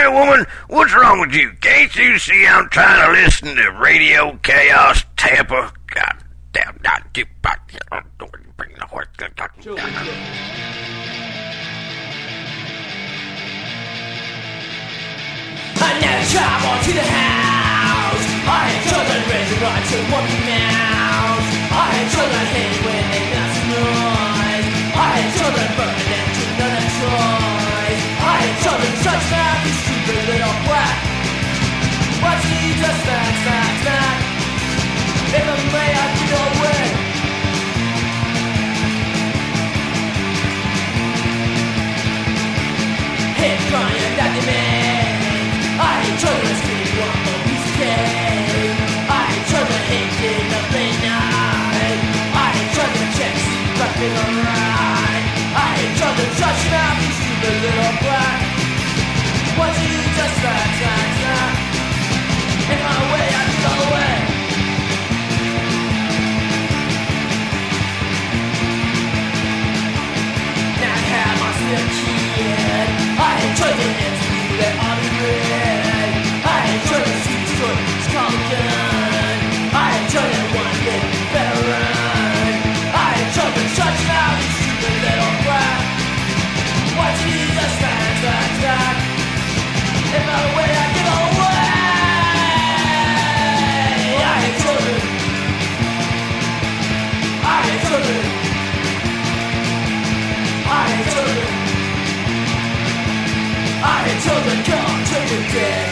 woman, what's wrong with you? Can't you see I'm trying to listen to Radio Chaos Tampa? God damn, not too bad. Bring the horse. I never travel to the house. I had children raising right to walking mouse. I had children hate when they make some noise. I had children burning them to another choice. I had children such that you stupid little brat. Watch me just snack. If I may, I'd give it away. Hate crying that they made. I hate children screaming one more piece of cake. I hate children hating the late night. I hate children checks rapping alright. I hate children touching out these stupid little black. What do you just snack? In my way, I get all the way. Now I have my still kid. I hate children interview that on the grid. I hate children see the story, it's called a gun. I hate children one day better run. I hate children touching out these stupid little brat. Why do you just snack? If I wait, I give all away. I hate children. I hate children. I hate children. I hate children, come take a dick.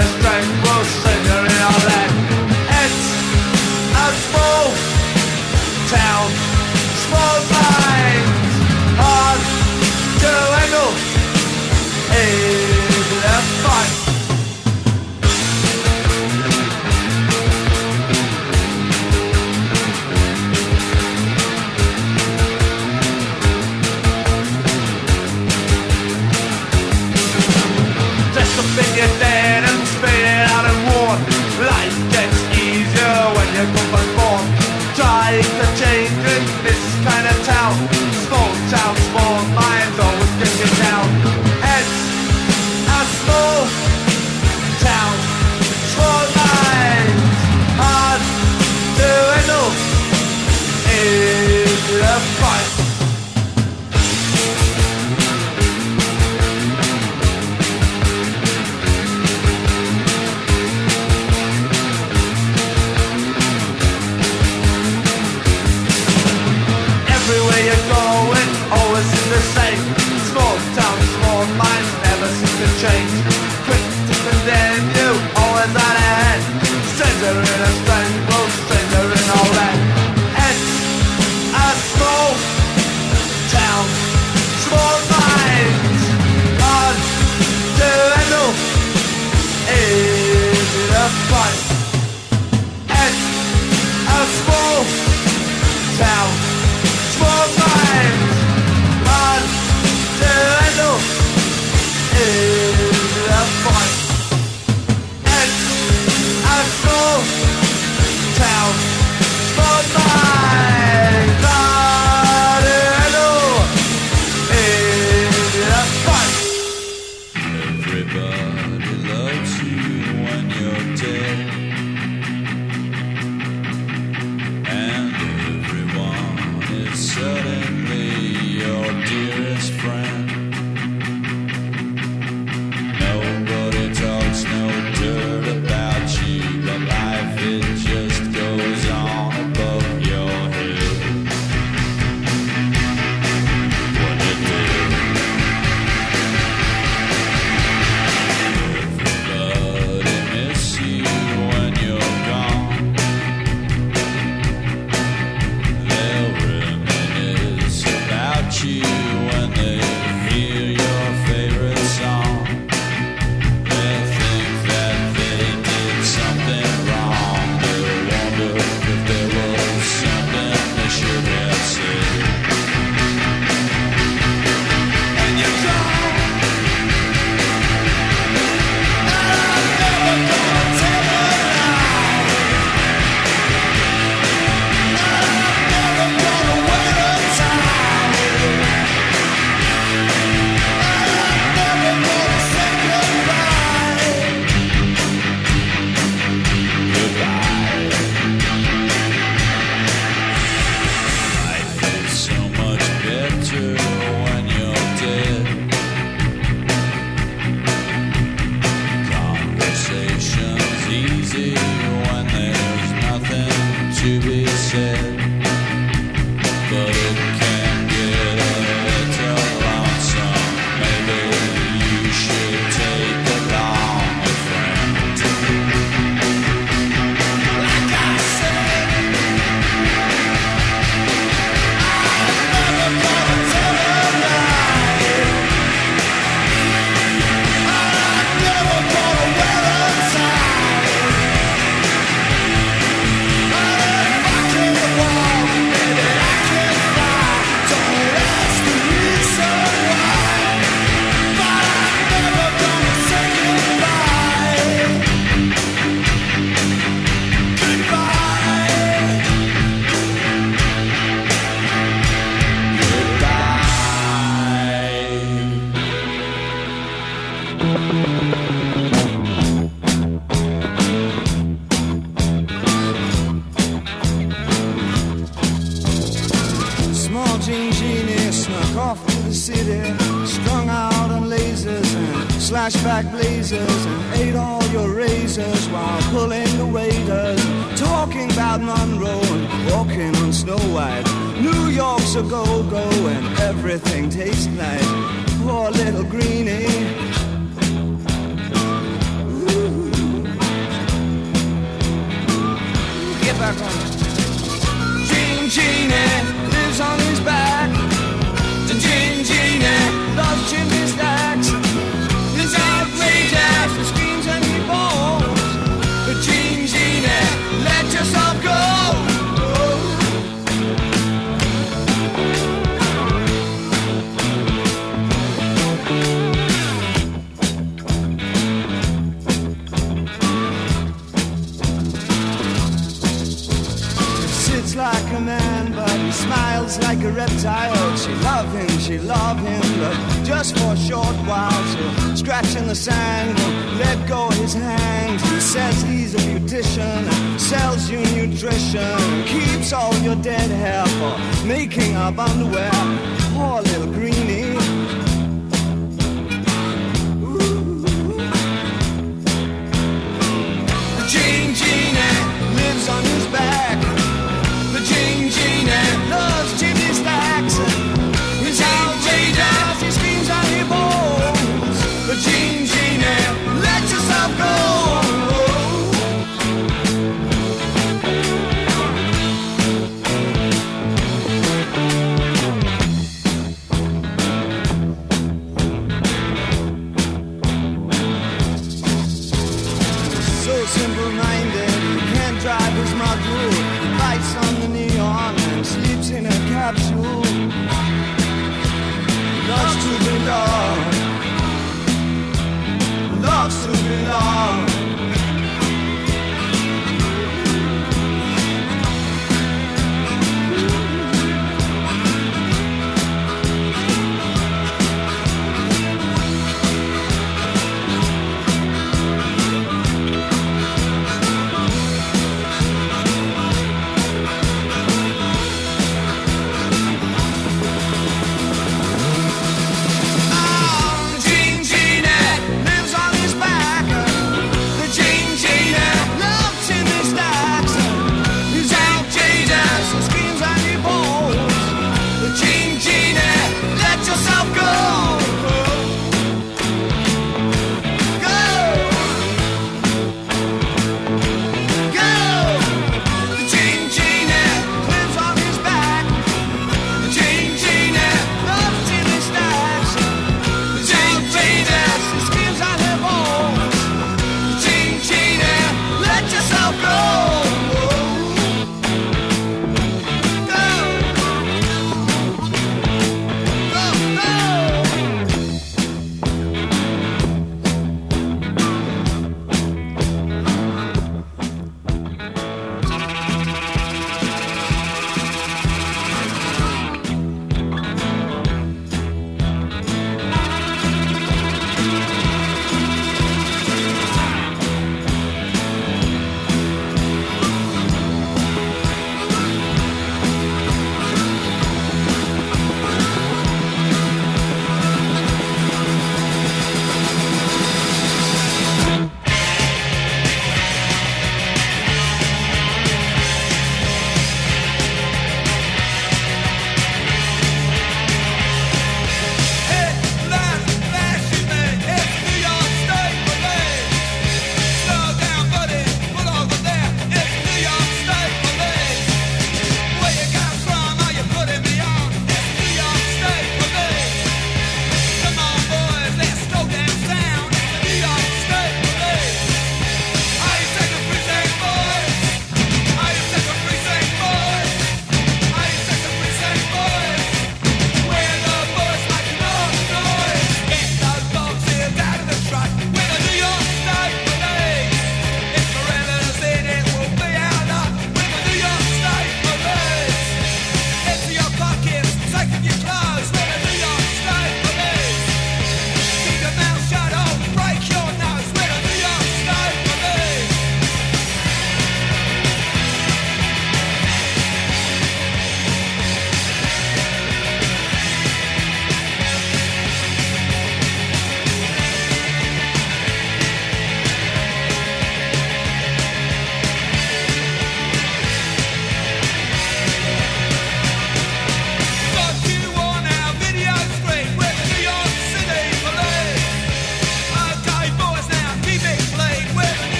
a strangle stranger in our land. It's a small town, small minds, hard to handle. Is it a fight? Then you're dead and spit out and worn. Life gets easier when you come back born. Trying to change in this kind of town. Small minds always get you down. It's a small town, small minds, hard to handle. Is it a fight? Everywhere you're going, always in the same. Small town, small minds, never seem to change. Quick to condemn you, always out ahead. Stranger in a strangle, stranger in all that. It's a small town, small minds, hard to handle. Is it a fight? It's a small town, small minds, hard to handle. Is it a fight? It's a small town, small minds, hard to handle. Is it a fight? Everybody loves you when you're dead, and everyone is suddenly your dearest friend. Nobody talks no dirt about you, but life it just goes on above your head. What it did. Everybody miss you when you're gone. They'll reminisce about you when they hear your favorite song. They'll think that they did something wrong. They'll wonder if there was something they should have said. And you're gone, and I'm never gonna tell a lie. Never gonna wear a tie. Never gonna say goodbye. Goodbye. Life is so much better when you're dead. Conversation's easy when there's nothing to be said. But it can get a little lonesome. Maybe you should take along a friend. Like I said, I'm never gonna tell a lie. I'm never gonna wear a tie. If I can't walk, maybe I can fly. Don't ask the reason why, but I'm never gonna say goodbye. Goodbye. Small jean genie snuck off to the city, strung out on lasers and slashback blazers, and ate all your razors while pulling the waiters, talking about Monroe and walking on Snow White. New York's a go-go and everything tastes nice. Poor little greenie. Ooh. back. Gene Genie lives on his back. Gene Genie loves chimney stacks. His outrageous, he screams and he bawls. Gene Genie, let yourself go. Like a man, but he smiles like a reptile. She love him, but just for a short while. She'll scratch in the sand, won't let go of his hand. He says he's a beautician, sells you nutrition, keeps all your dead hair for making up underwear. Poor little greenie. Gene Genie lives on his back. Gene Genie loves chimney stacks. He's outrageous, he screams and he bawls. But Gene Genie, let yourself go. So simple-minded, he can't drive his module. Lights on the neon and sleeps in a capsule. Loves to belong. Loves to belong. Gene Genie lives on his back.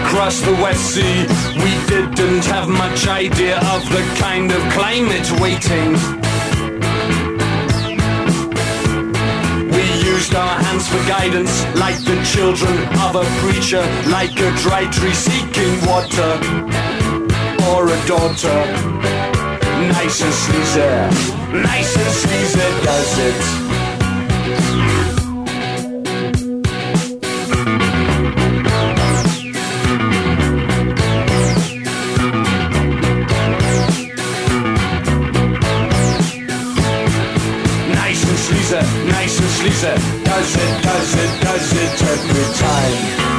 across the West Sea. We didn't have much idea of the kind of climate waiting. We used our hands for guidance, like the children of a preacher, like a dry tree seeking water, or a daughter. Nice and sleazy, nice and sleazy does it. Nice and sleazy, does it every time.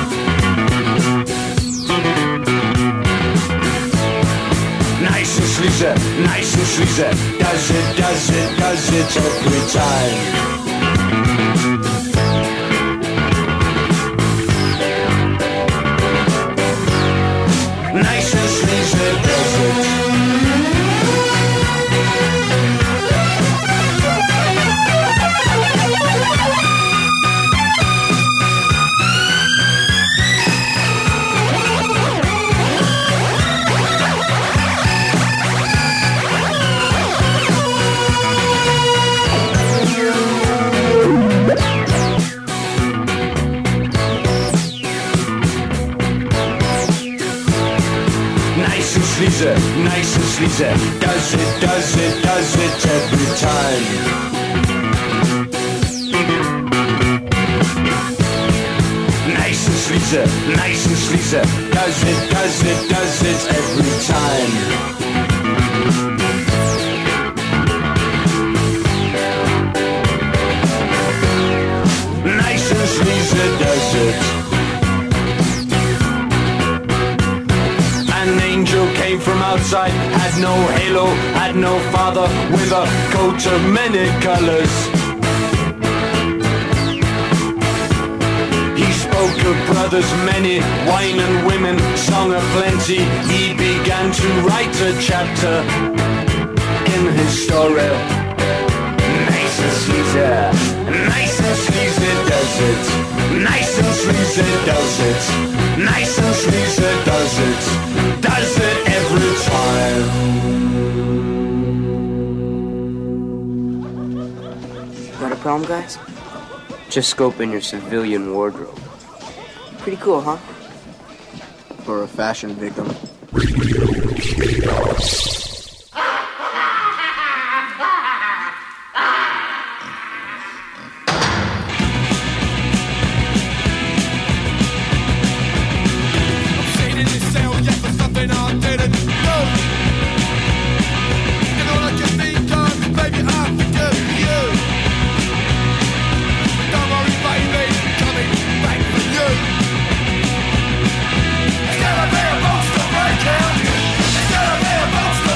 Nice and sleazy, does it every time. Nice and sleazy, does it. Nice and sleazy, does it every time. Nice and sleazy, does it every time. Nice and sleazy, does it. An angel came from outside, had no halo, had no father, with a coat of many colors. He spoke of brothers many, wine and women, song of plenty. He began to write a chapter in his story. Nice and sleazy, does it. Nice and sleazy, does it. Nice and sleazy, does it. Does it every time. Got a problem, guys? Just scoping your civilian wardrobe. Pretty cool, huh? For a fashion victim. It's gonna be a monster breakout. It's gonna be a monster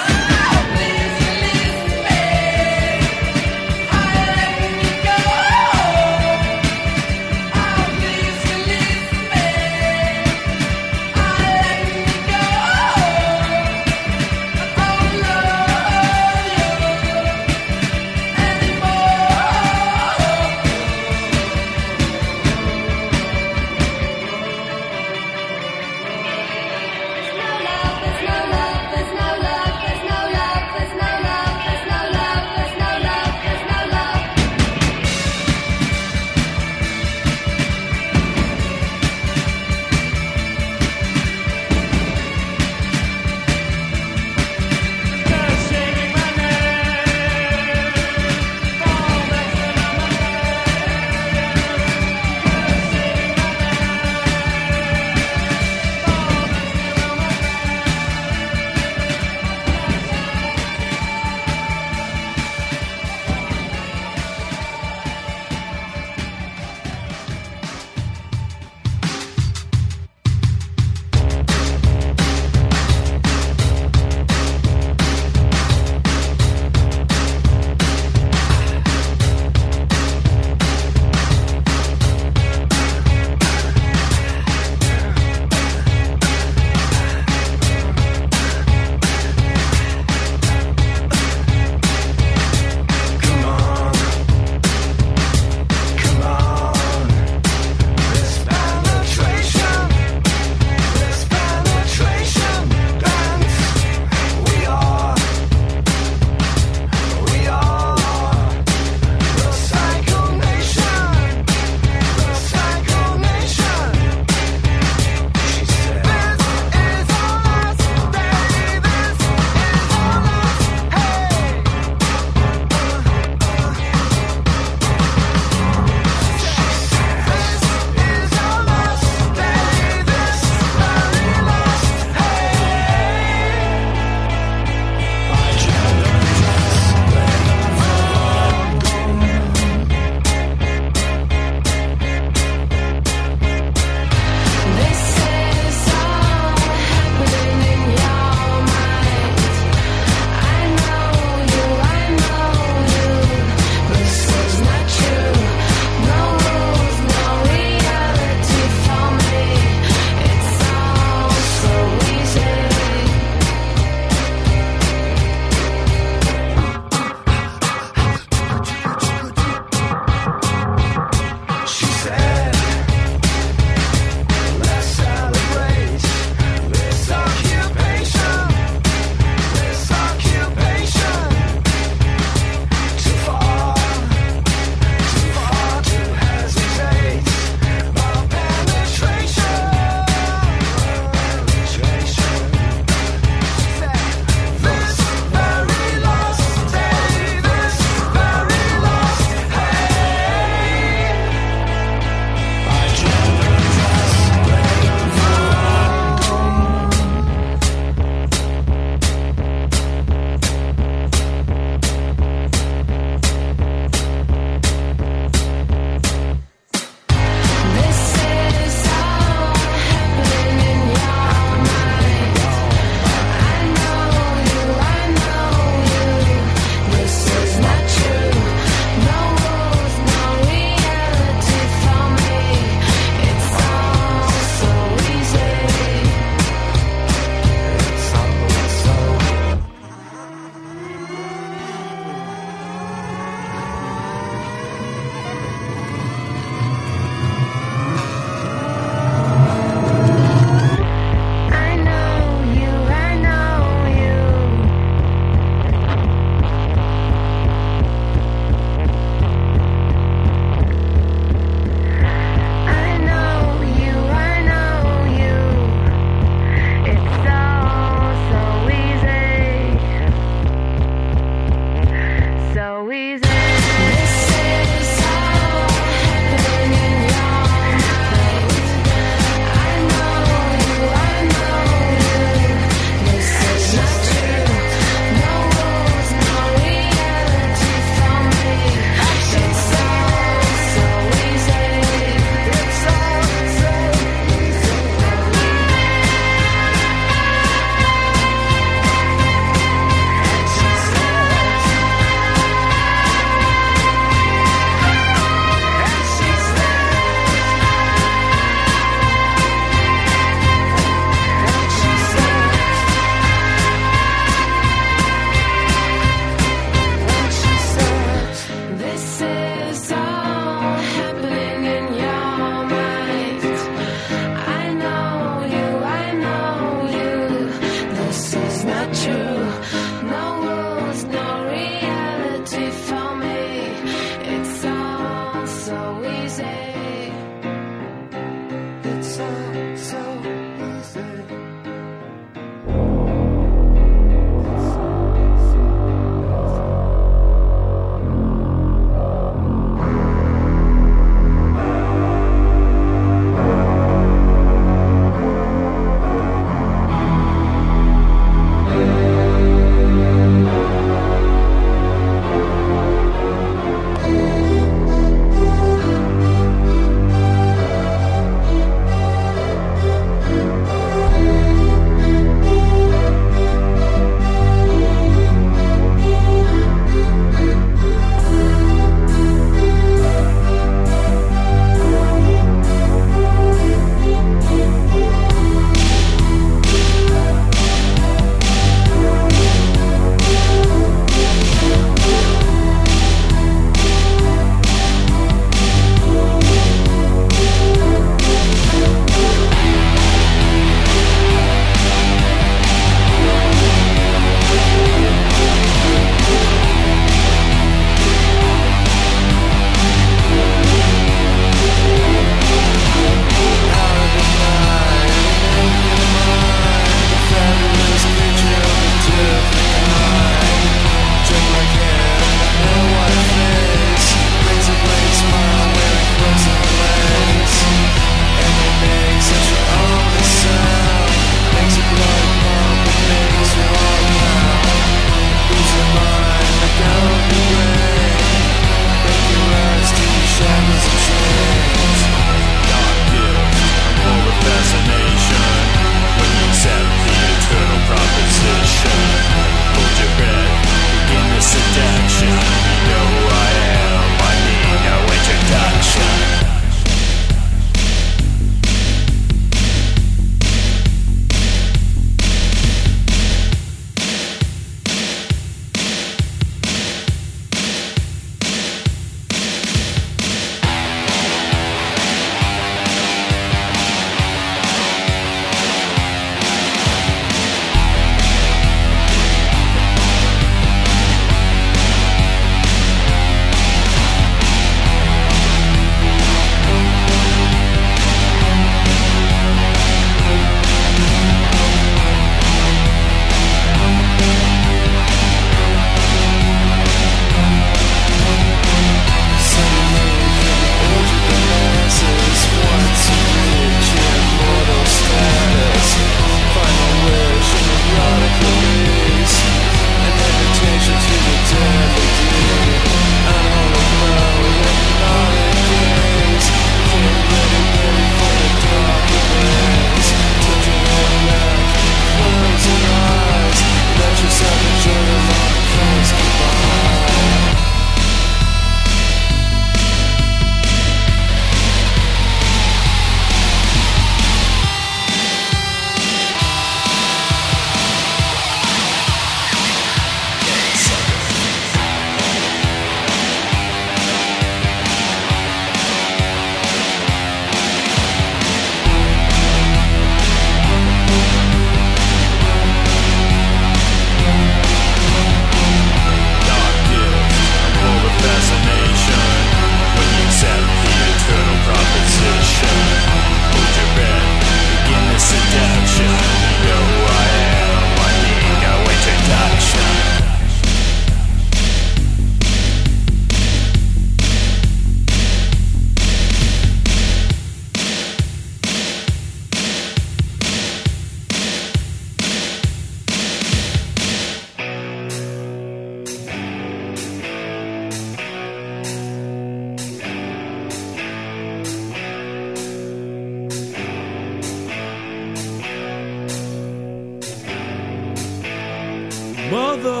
Mother,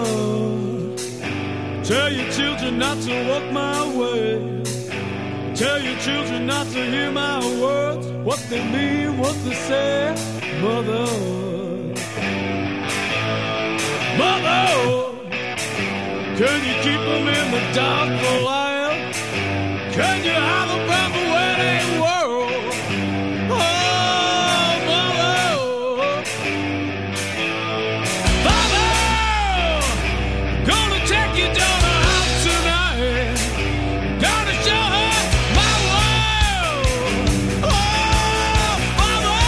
tell your children not to walk my way. Tell your children not to hear my words, what they mean, what they say. Mother, Mother, can you keep them in the dark for a while? Can you hide them from the wedding world? Oh, Mother, Father, gonna take your daughter out tonight. Gonna show her my world. Oh, Mother,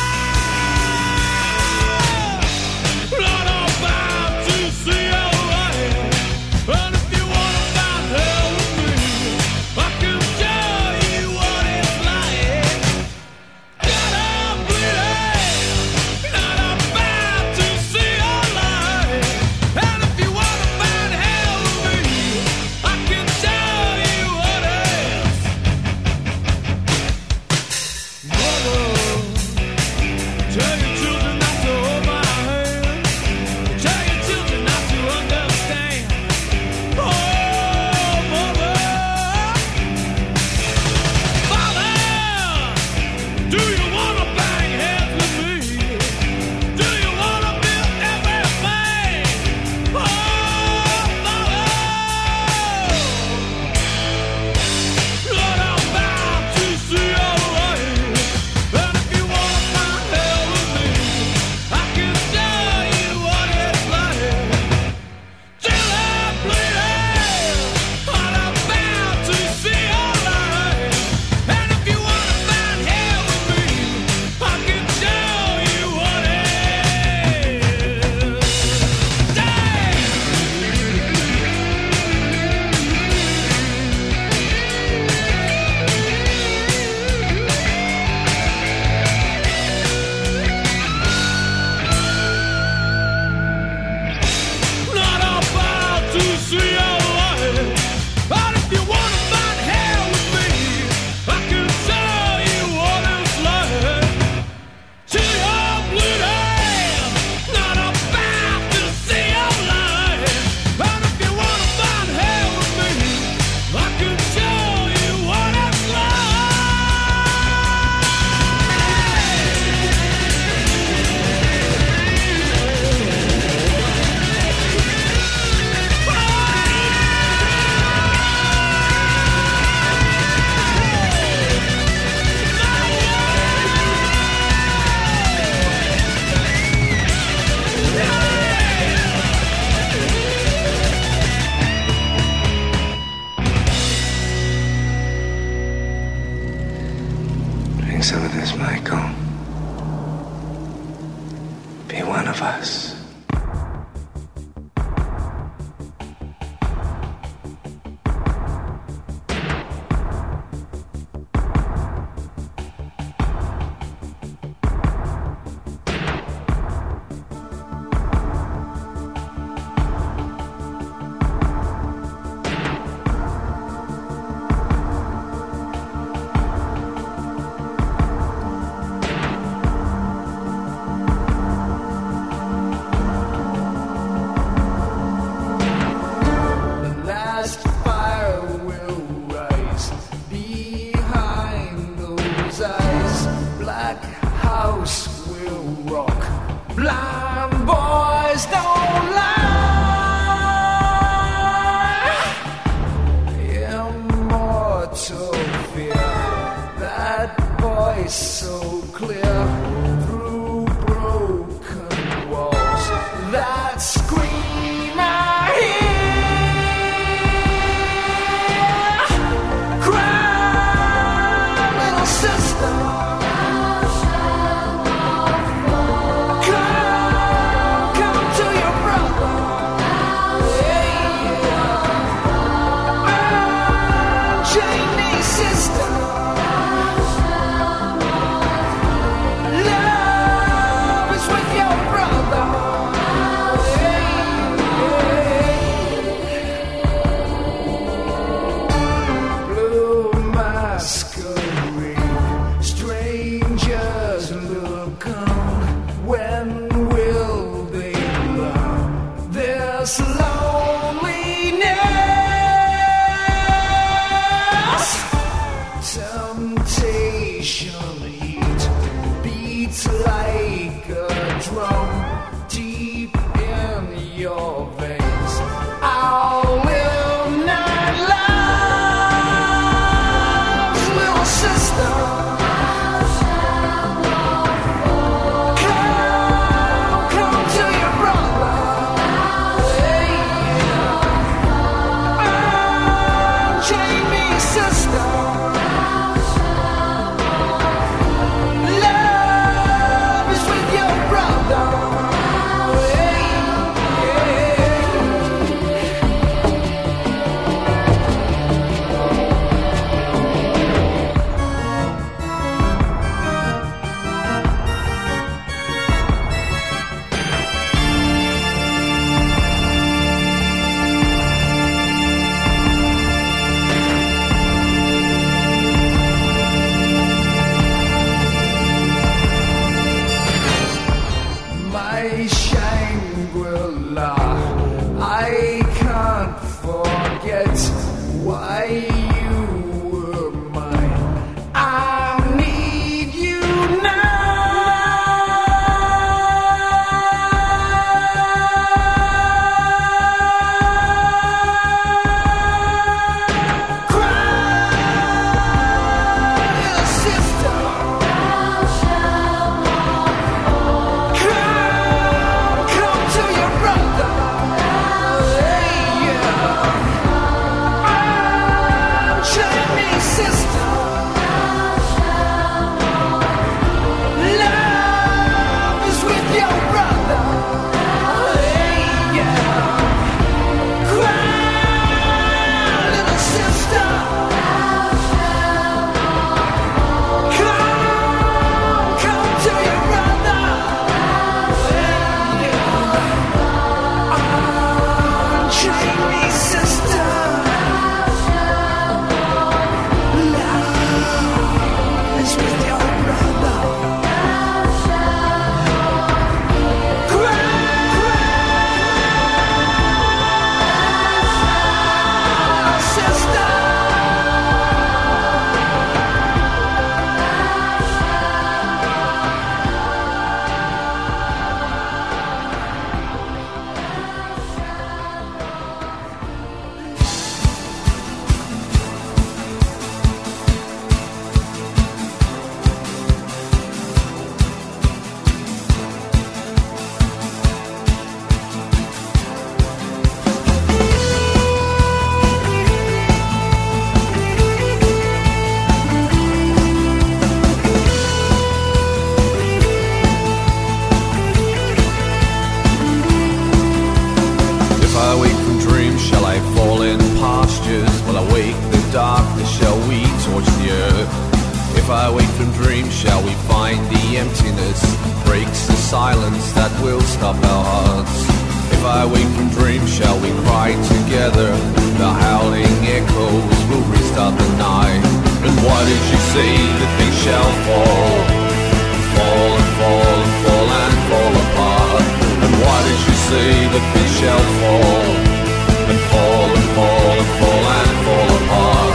Lord, I'm about to see your light. And if you wanna find hell with me, I can show you what it's like. God, I'm bleeding, not about to see your light. And if you wanna find hell with me, I can show you what it's. Mother, tell your children not to hold my hand. Tell your children not to understand. Oh, Mother, Father, do you wanna bang heads with me? Do you wanna build everything? Oh, Father, Lord, I'm about to see your light. And if you wanna find hell with me, I can show you what it's like. Till I'm bleeding, I'm about to see your light. And if you wanna find hell with me, I can show you what it is. Not about to see your light. But if you wanna find hell with me, I can show you what it's like. Till you're bleeding, not about to see your light. And if you wanna find hell with me, I can show you what it's Drink some of this, Michael. Be one of us. this loneliness. Temptation heat beats like a drum deep in your veins. I will not love, little sister. Come to your brother. Unchain me, sister. Love is with your brother. My Shangri-La, I can't forget why you were mine. I need you now. Cry, sister. Come to your brother. Unchain me, sister. Love is with your brother. Cry, little sister. Come to your brother. Unchain me, sister. Love is with your brother. Cry, sister. If I wake from dreams, shall I fall in pastures? Will I wake the darkness? Shall we torch the earth? If I wake from dreams, shall we find the emptiness? Breaks the silence that will stop our hearts. If I wake from dreams, shall we cry together? The howling echoes will restart the night. And why did you say that they shall fall? Fall and fall and fall and fall apart. And why did you say that they shall fall? And fall and fall and fall and fall apart.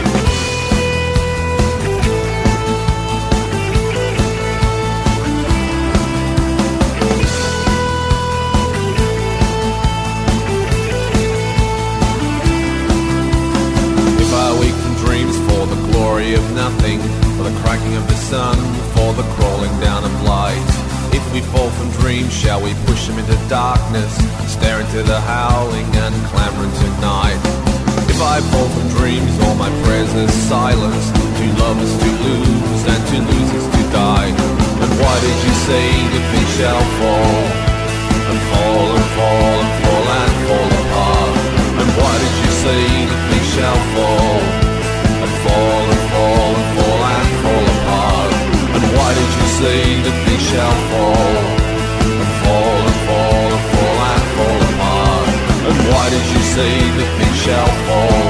If I wake from dreams for the glory of nothing, for the cracking of the sun, for the crawling down of light. If we fall from dreams, shall we push them into darkness, stare into the howling and clamor tonight? If I fall from dreams, all my prayers are silence. To love is to lose, and to lose is to die. But why did you say that they shall fall? And fall and fall and fall and fall apart. And why did you say that they shall fall? And fall and fall and fall and fall apart. And why did you say that they shall fall? And fall and fall and fall and fall apart. And why did you say that they shall fall?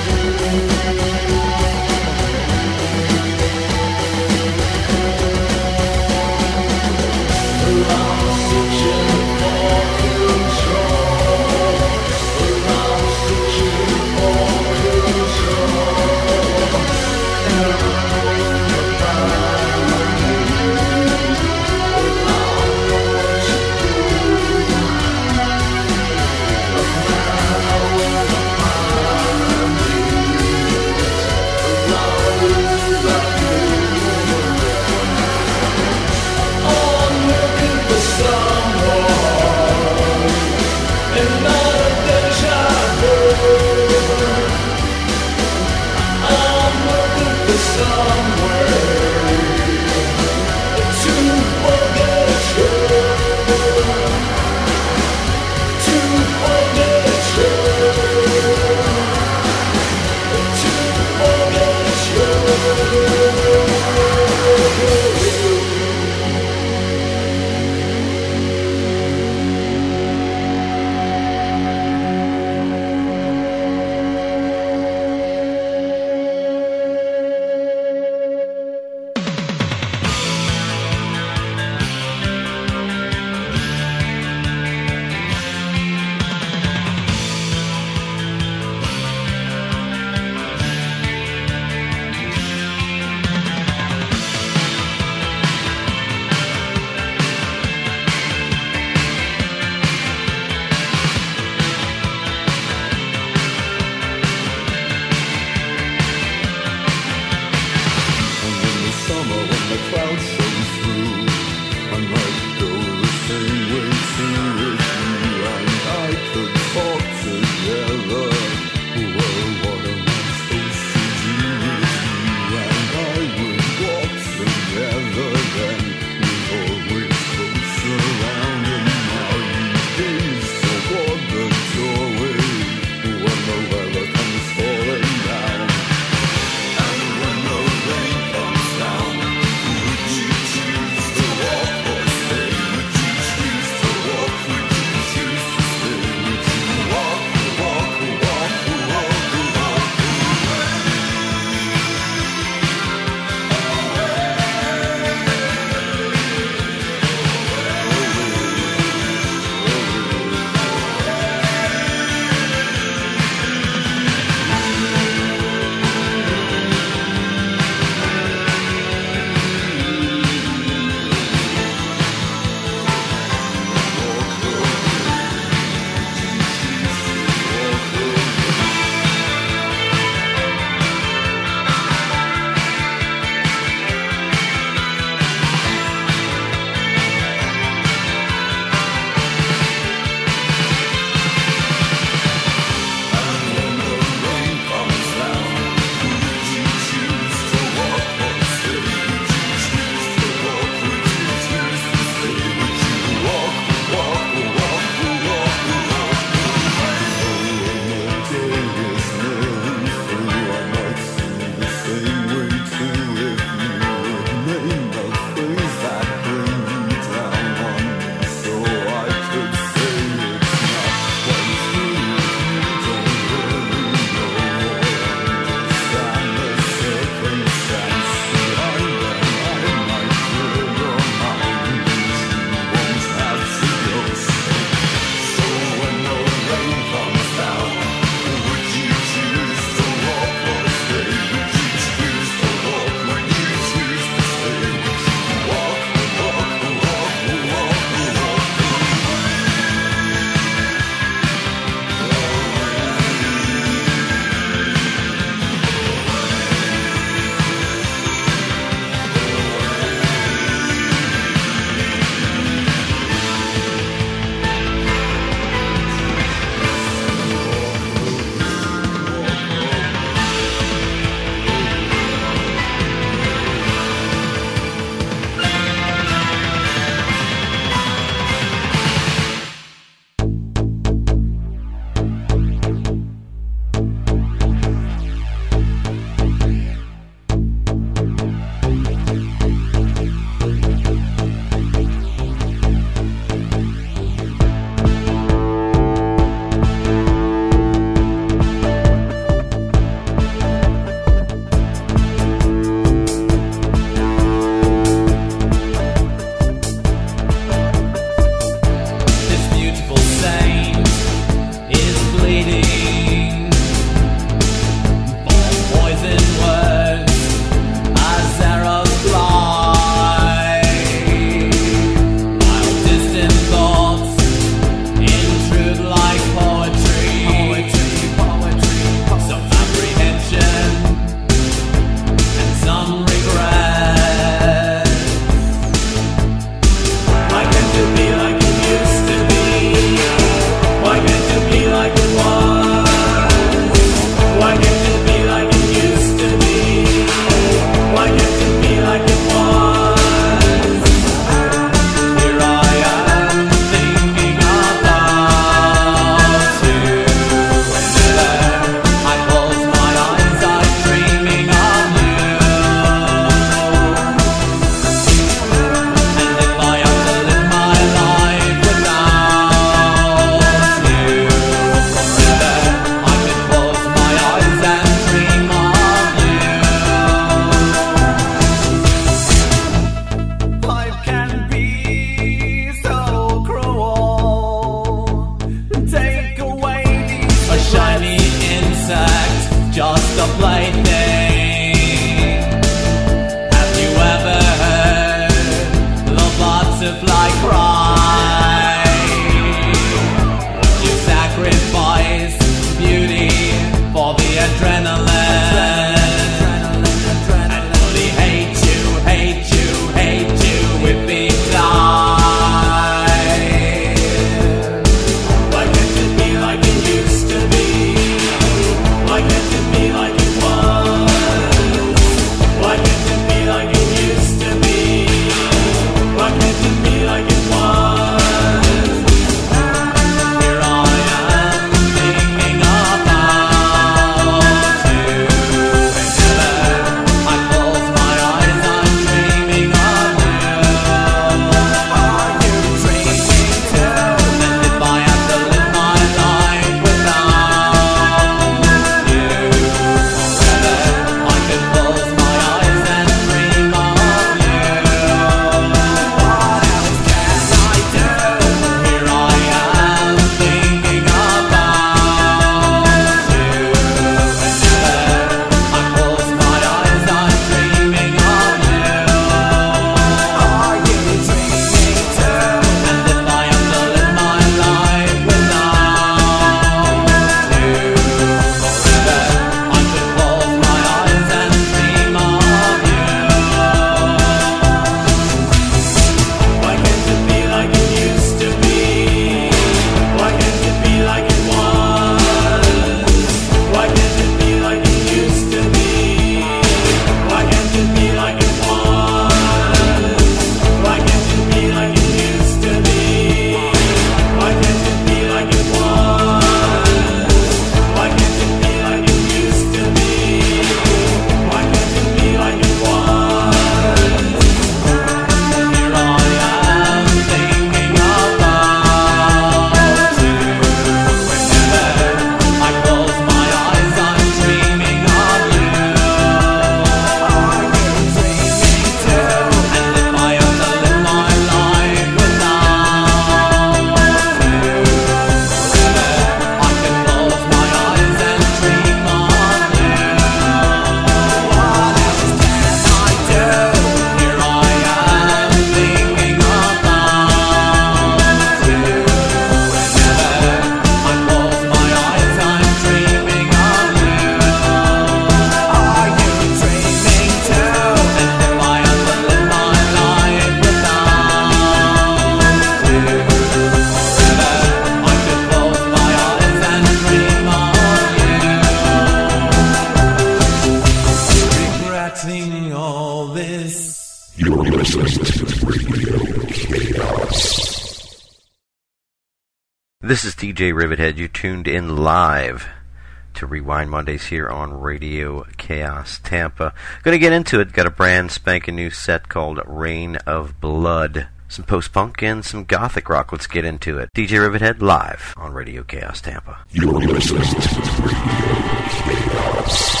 This is DJ Rivethead. You tuned in live to Rewind Mondays here on Radio Chaos Tampa. Going to get into it. Got a brand spanking new set called Rain of Blood. Some post-punk and some gothic rock. Let's get into it. DJ Rivethead live on Radio Chaos Tampa. You're listening to Radio Chaos.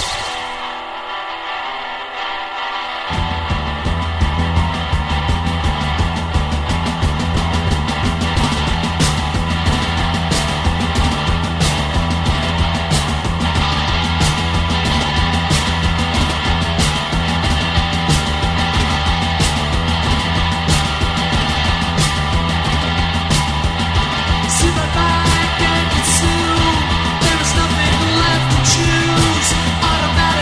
Automatic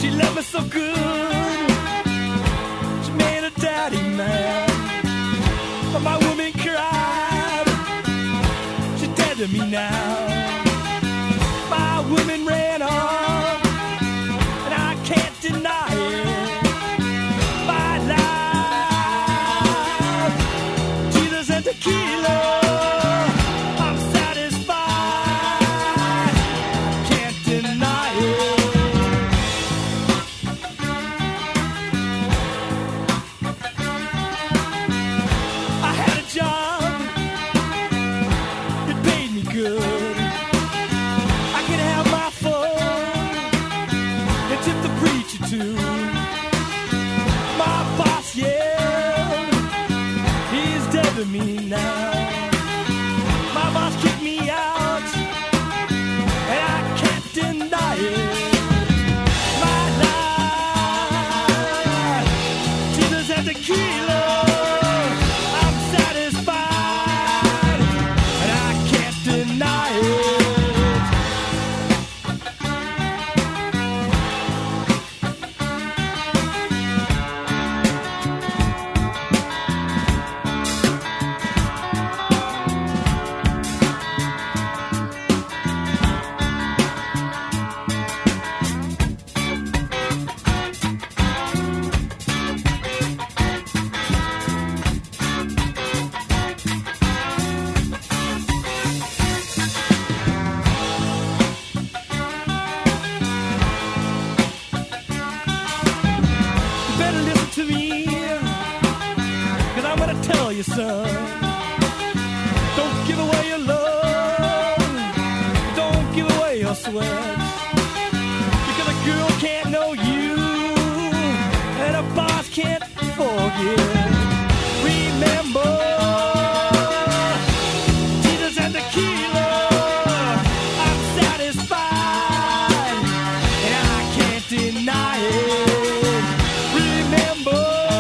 She loved me so good. She made her daddy mad. But my woman cried. She's dead to me now. My woman ran off, and I can't deny it. My life, Jesus and tequila. I'm satisfied. Can't deny it. I had a job. It paid me good. I could have my fun and tip the preacher too. My boss, yeah, he's dead to me now. My boss kicked me out, and I can't deny it. My life, Jesus and tequila. I'm satisfied, and I can't deny it. You better listen to me, 'cause I'm gonna tell you, son. Don't give away your love, don't give away your sweat, because a girl can't know you, and a boss can't forget. Remember, Jesus and tequila. I'm satisfied, and I can't deny it. Remember,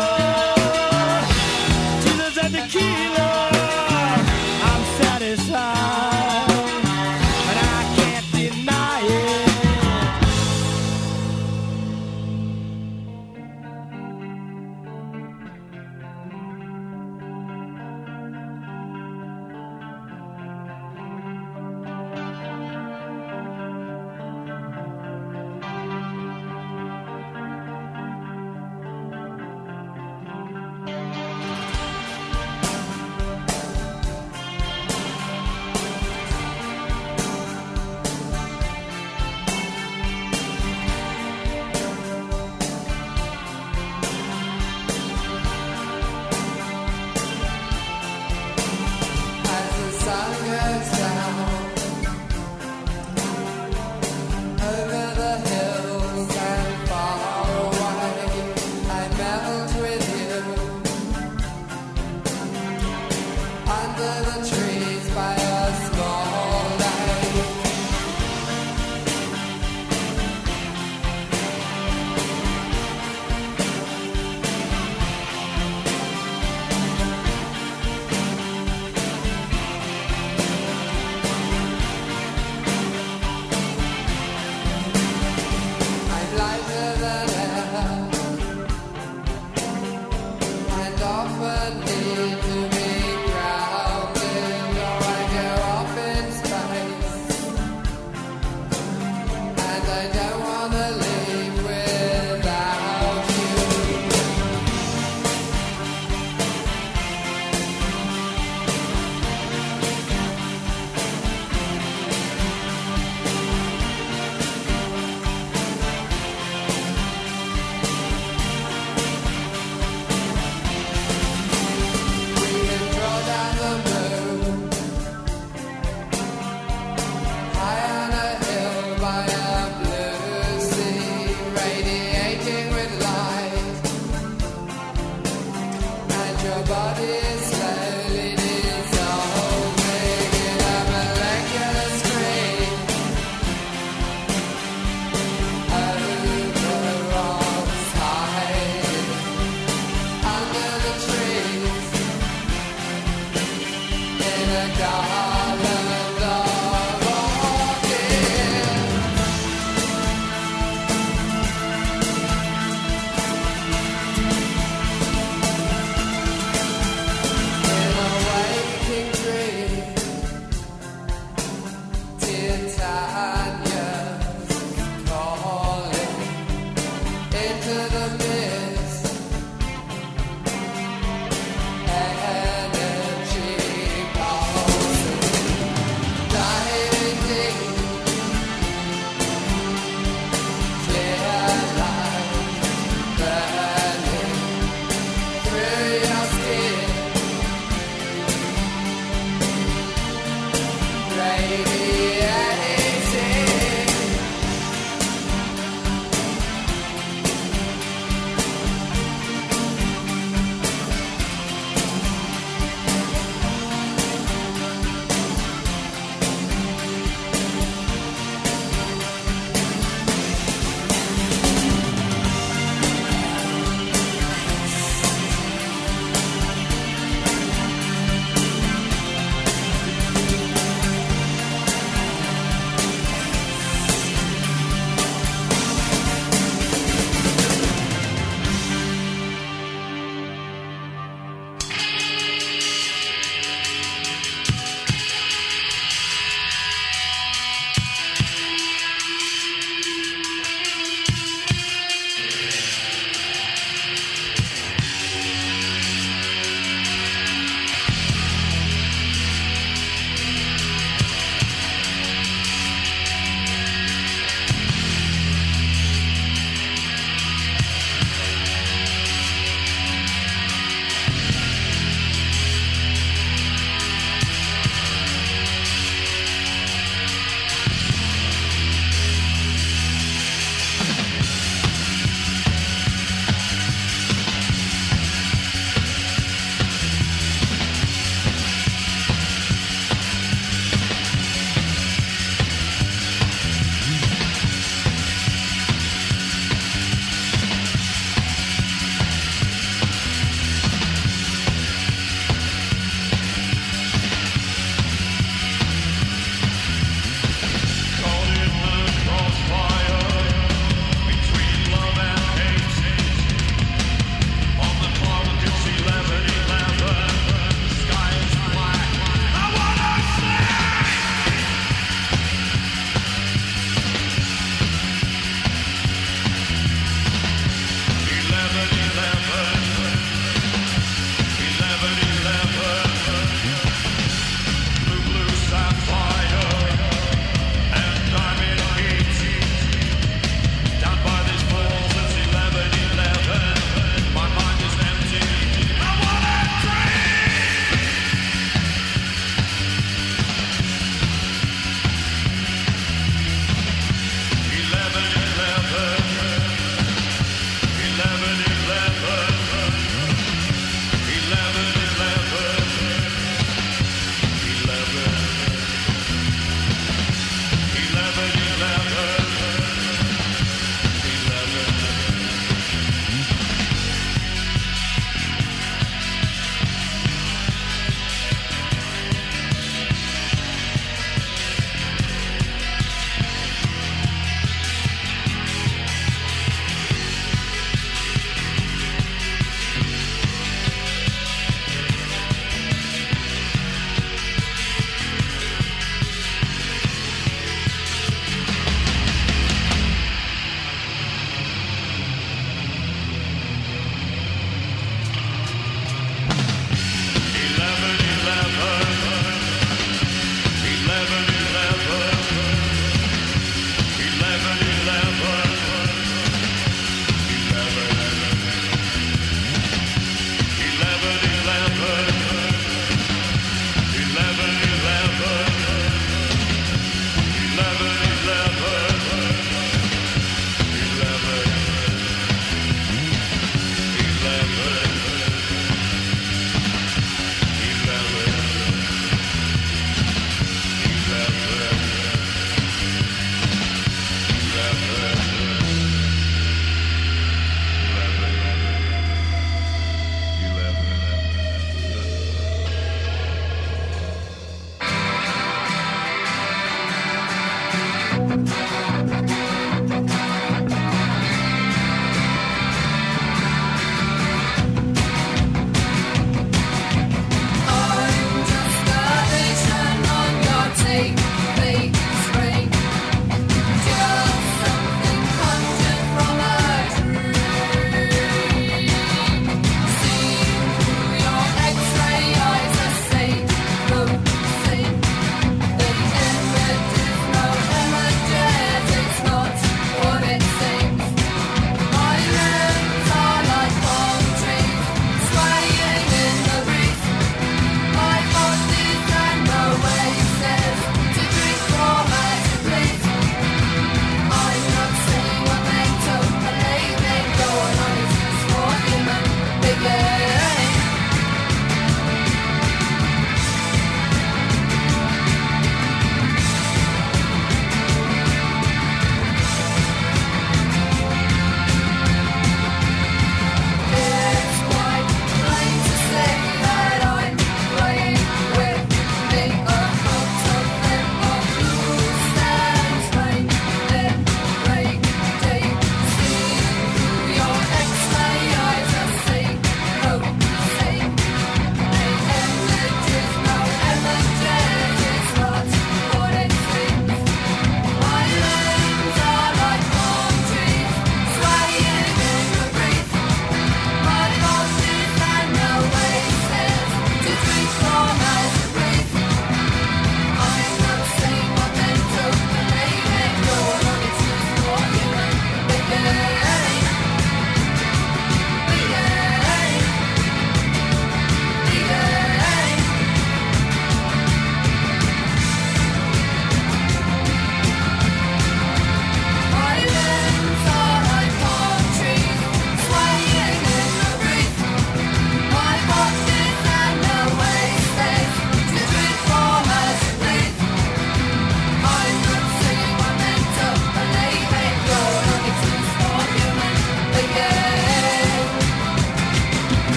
Jesus and tequila. I'm satisfied, and I can't deny it. As the sun goes down over the hills and far away, I melt with you under the trees by a small lake. I'm lighter than air, and often need to be grounded, or I go off in space, and I don't wanna leave without you.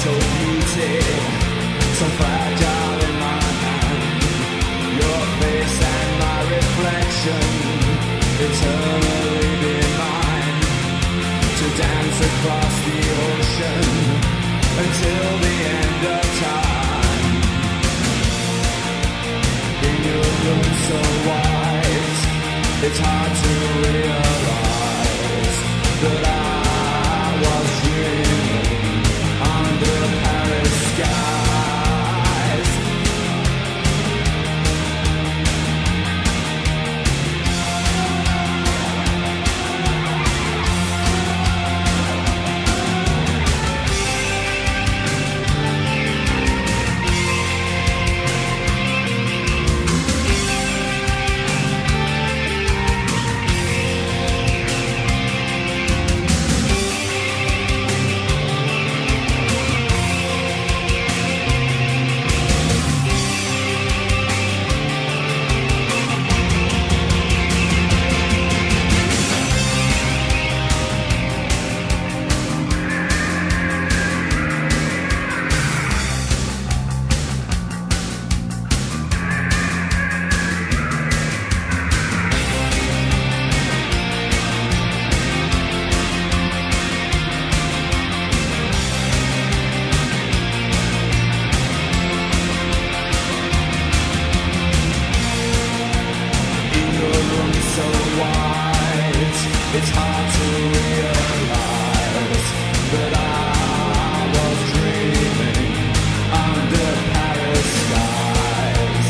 so beauty, so fragile in my hand. Your face and my reflection, eternally be mine, to dance across the ocean until the end of time. In your room so wide, it's hard to realize that I was dreaming under Paris skies. It's hard to realize that I was dreaming under Paris skies.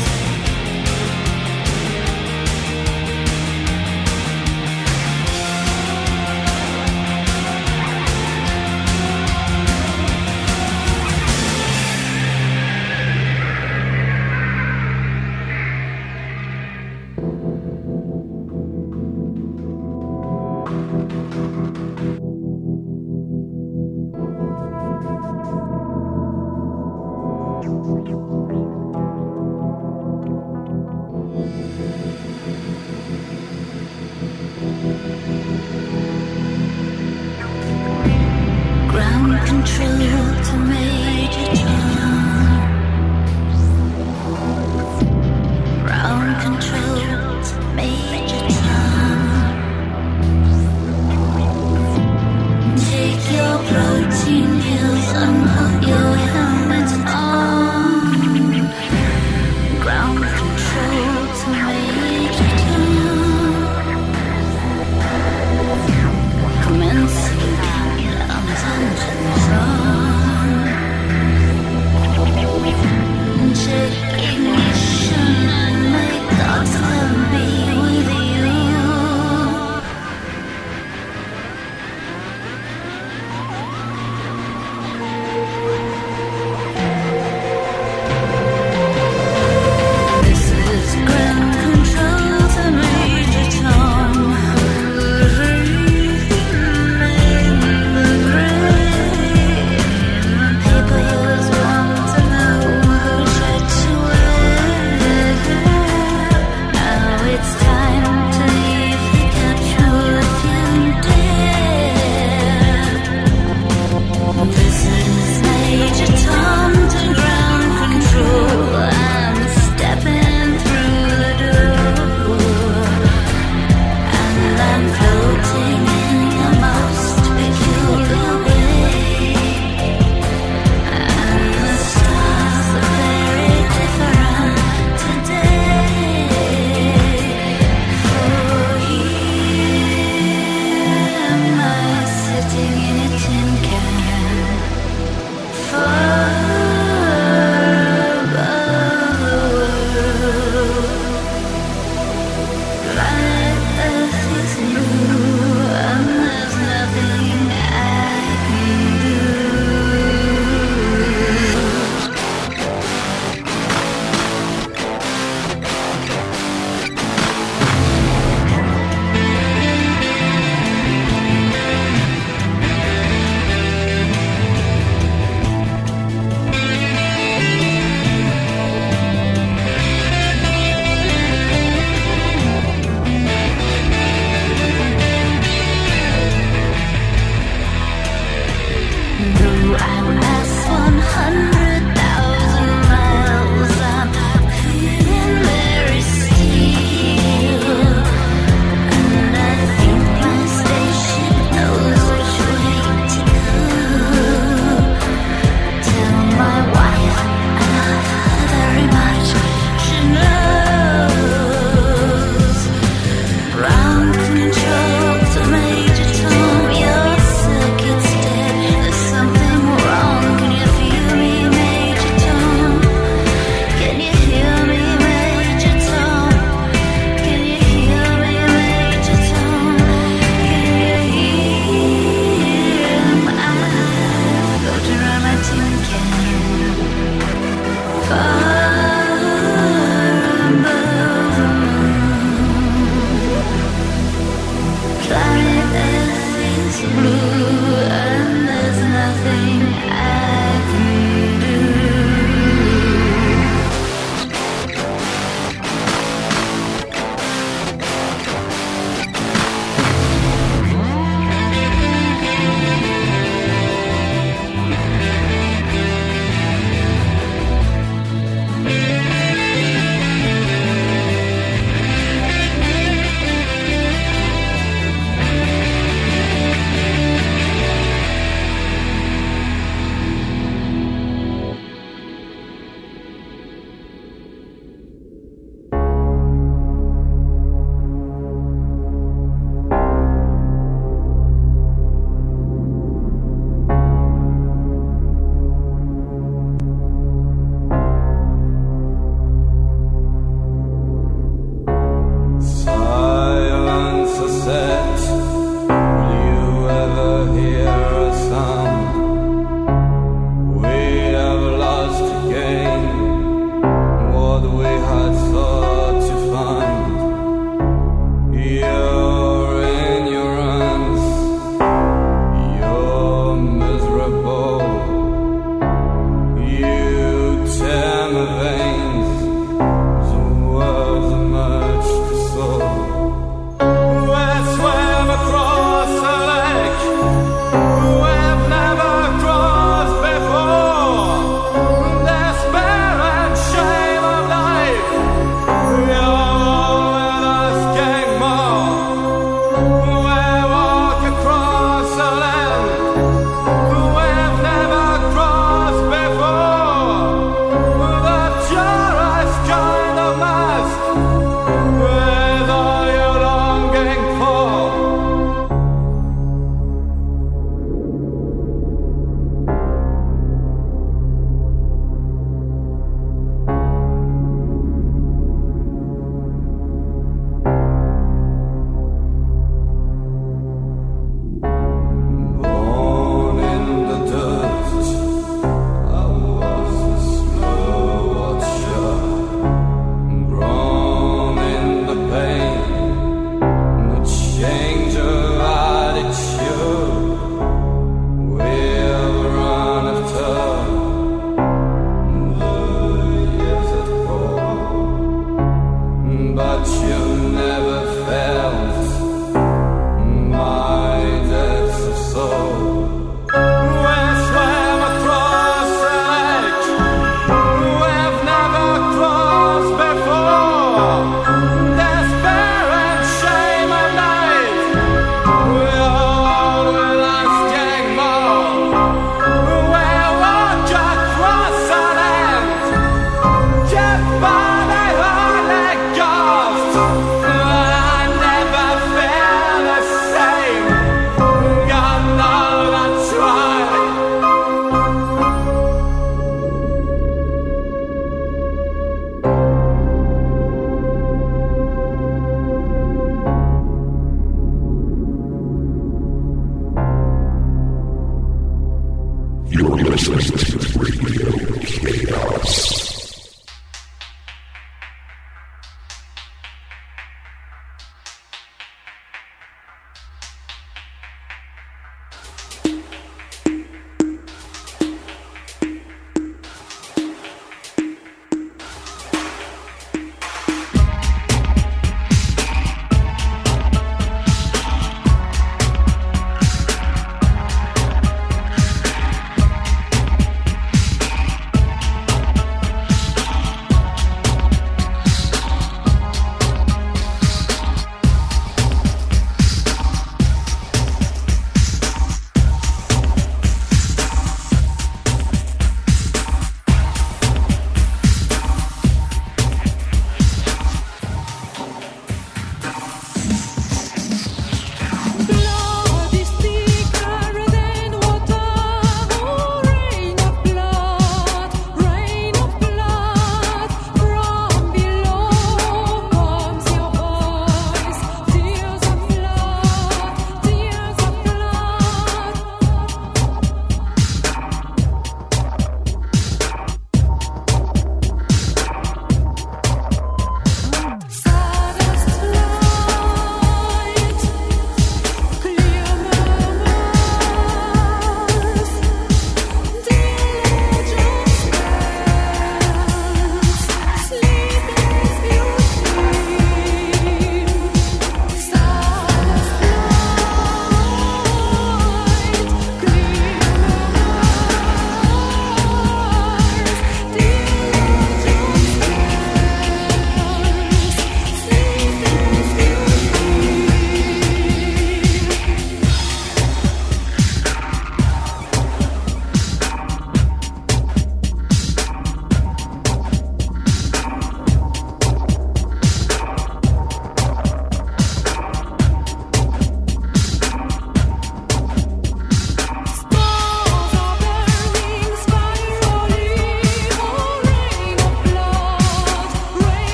Ground control to Major Tom. Ground control to Major Tom. Take your protein pills and put your helmet on. Ground control to Major Tom. Commencing countdown to engines on. listening to Radio Chaos.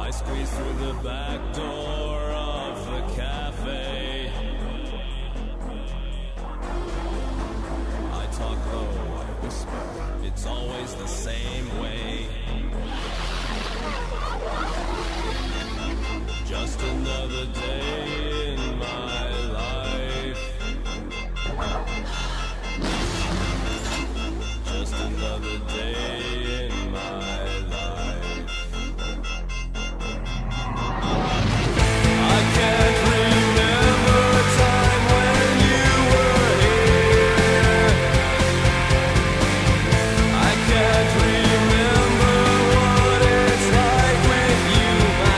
I squeeze through the back door of the cafe. I talk low, I whisper, it's always the same way. Just another day in my life. Just another day in my life. I can't remember a time when you were here. I can't remember what it's like with you, my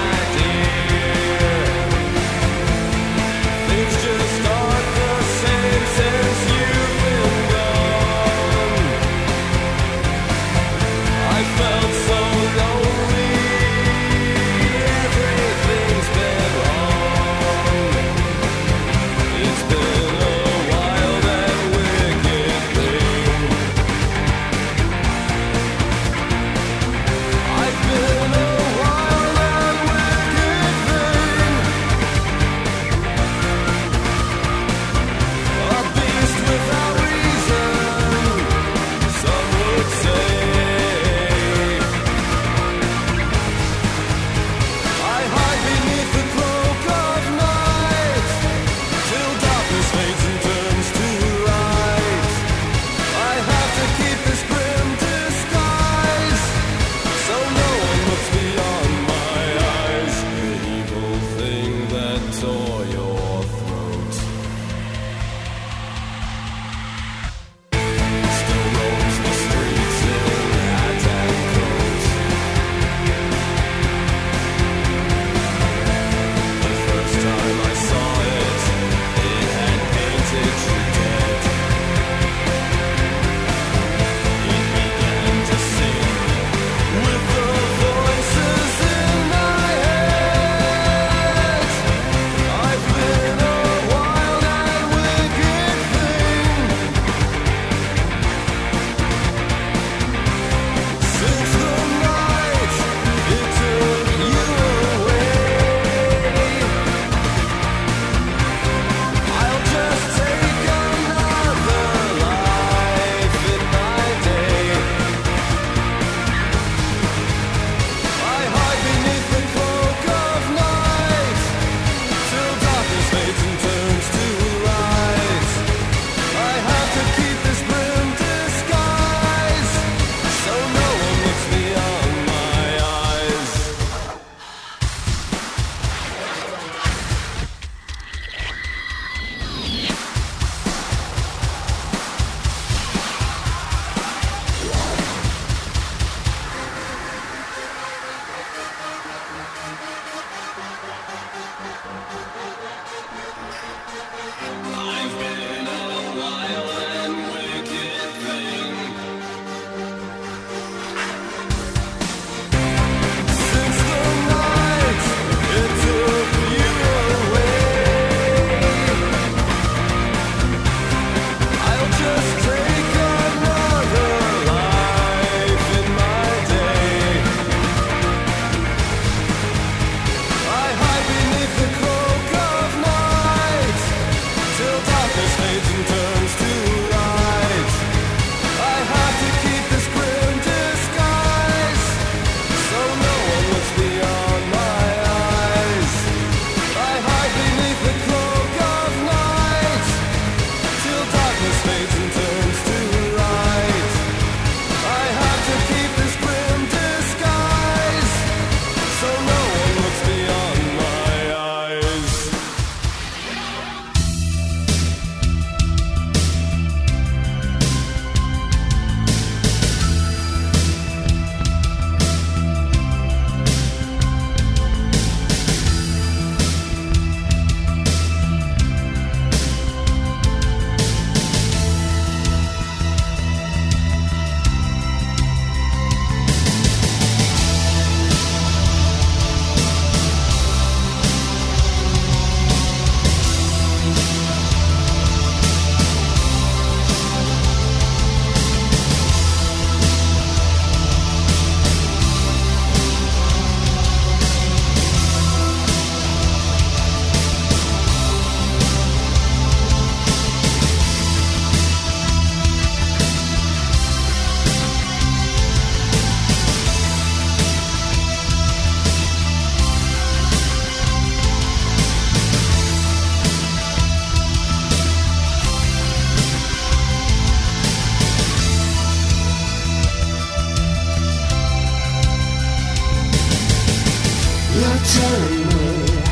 telling me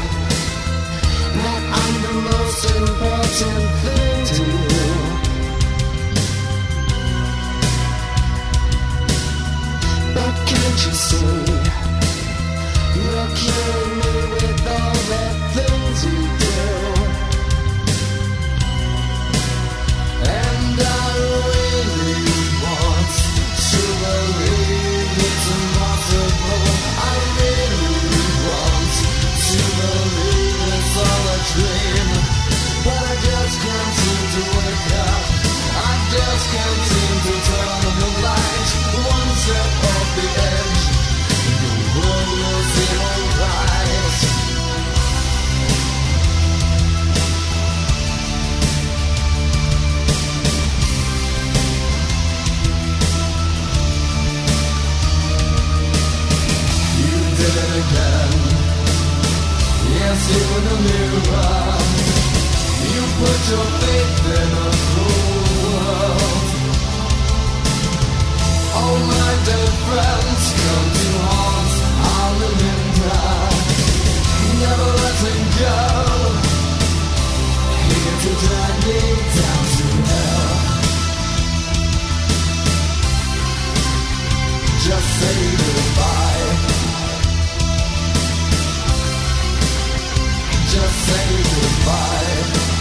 that I'm the most important thing to you. But can't you see, you're killing me with all the things you do. And I really want to believe it's impossible. I really want to believe it's all a dream. But I just can't seem to wake up. I just can't seem to turn on the light. One step off the edge, the world will seem alright. You did it again. Yes, you in the mirror. You put your faith in a cruel world. All my dead friends come to haunt Arlinda. Never letting go. Here to drag me down to hell. Just say goodbye. Just say goodbye.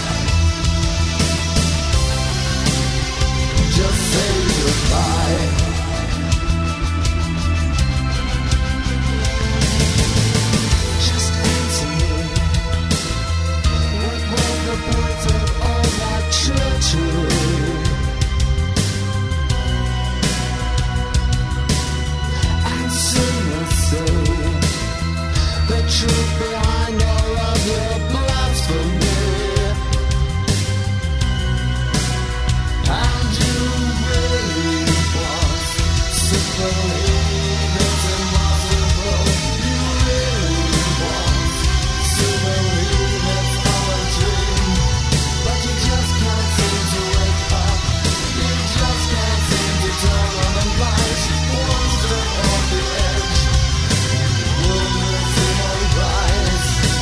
Just say goodbye. Just answer me. What was the point of all that treachery? Answer me, say the truth behind all of your blasphemy. And you really want to believe it's impossible. You really want to believe it's all a dream. But you just can't seem to wake up. You just can't seem to turn on the light. One step off the edge, the world will seem alright.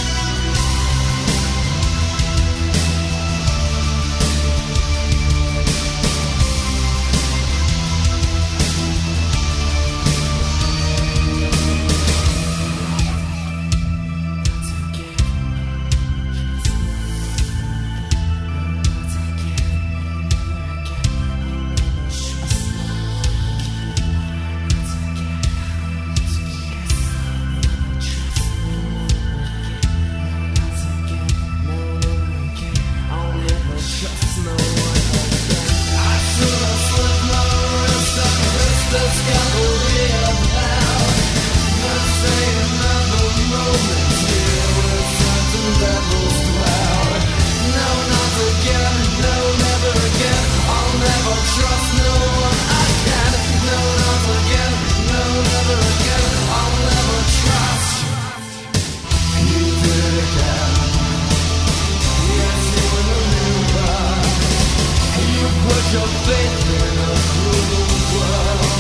Your faith in a cruel world.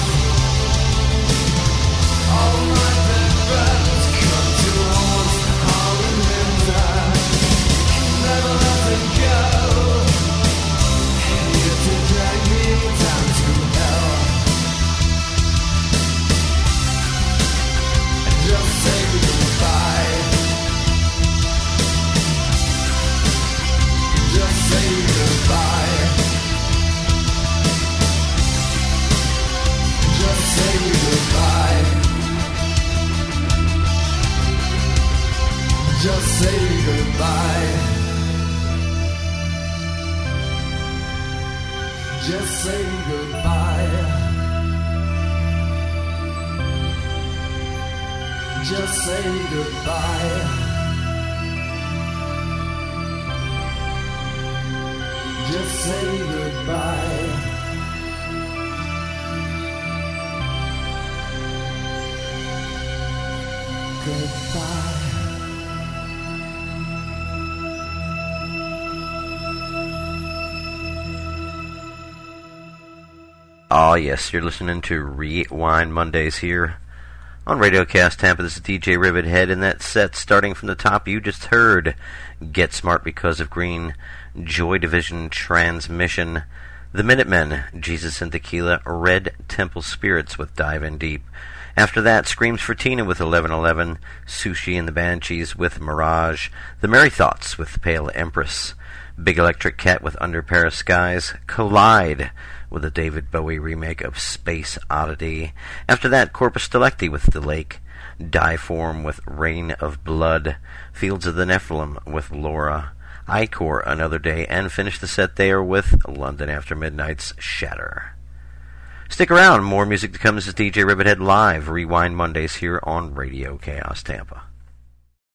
All my dead friends come to haunt Arlinda. Never letting go. Here to drag me down to hell. And just say goodbye. Just say goodbye. Say goodbye. Just say goodbye. Just say goodbye. Just say goodbye. Just say goodbye. Goodbye. Ah, yes, you're listening to Rewind Mondays here On Radio Chaos Tampa, this is DJ Rivethead, and that set starting from the top you just heard, Get Smart Because of Green, Joy Division Transmission, The Minutemen, Jesus and Tequila, Red Temple Spirits with Dive In Deep. After that, Screams for Tina with 1111, Sushi and the Banshees with Mirage, The Merry Thoughts with Pale Empress, Big Electric Cat with Under Paris Skies, Collide with a David Bowie remake of Space Oddity. After that, Corpus Delicti with The Lake, Dieform with Rain of Blood, Fields of the Nephilim with Laura, Icor Another Day, and finish the set there with London After Midnight's Shatter. Stick around, more music to come. This is DJ Rivethead live, Rewind Mondays here on Radio Chaos Tampa.